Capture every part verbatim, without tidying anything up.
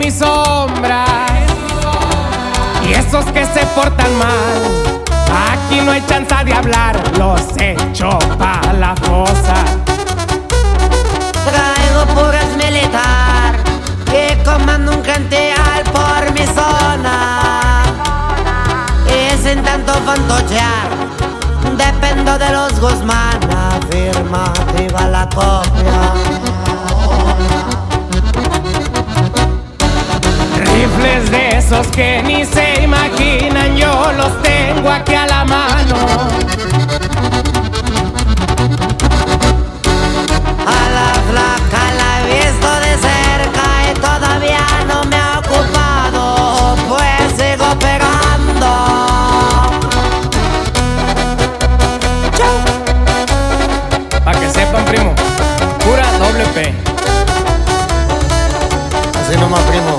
mi sombra. Y esos que se portan mal, aquí no hay chance de hablar, los echo pa' la fosa. Traigo puras militar y comando un canteal por mi zona. Y sin tanto fantochear, dependo de los Guzmán. Afirmativa la copia. Rifles de esos que ni se imaginan, yo los tengo aquí a la mano. A la flaca la he visto de cerca y todavía no me ha ocupado, pues sigo pegando. Pa' que sepan, primo, pura doble P. Así nomás, primo.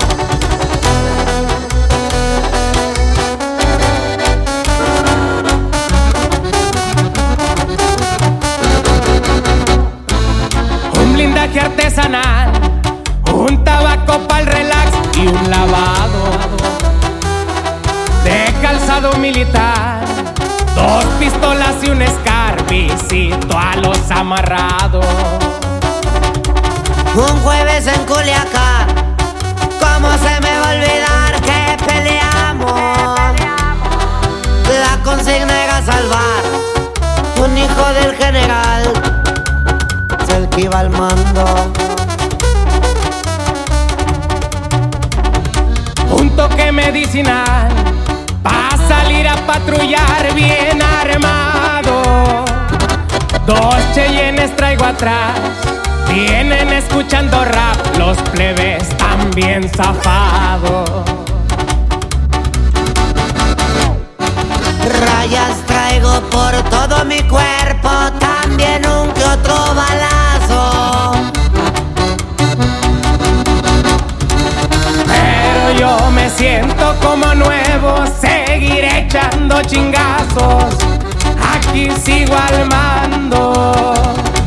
Un blindaje artesanal, un tabaco pa'l relax y un lavado de calzado militar, dos pistolas y un Scar, visito a los amarrados. Un jueves en Culiacán, ¿cómo se me va a olvidar que peleamos? La consigna era salvar un hijo del general, es el que iba al mando. Un toque medicinal pa' salir a patrullar bien armado. Dos Cheyennes traigo atrás, vienen escuchando rap, los plebes también zafados. Rayas traigo por todo mi cuerpo, también un que otro balazo. Pero yo me siento como nuevo, seguiré echando chingazos, aquí sigo al mando.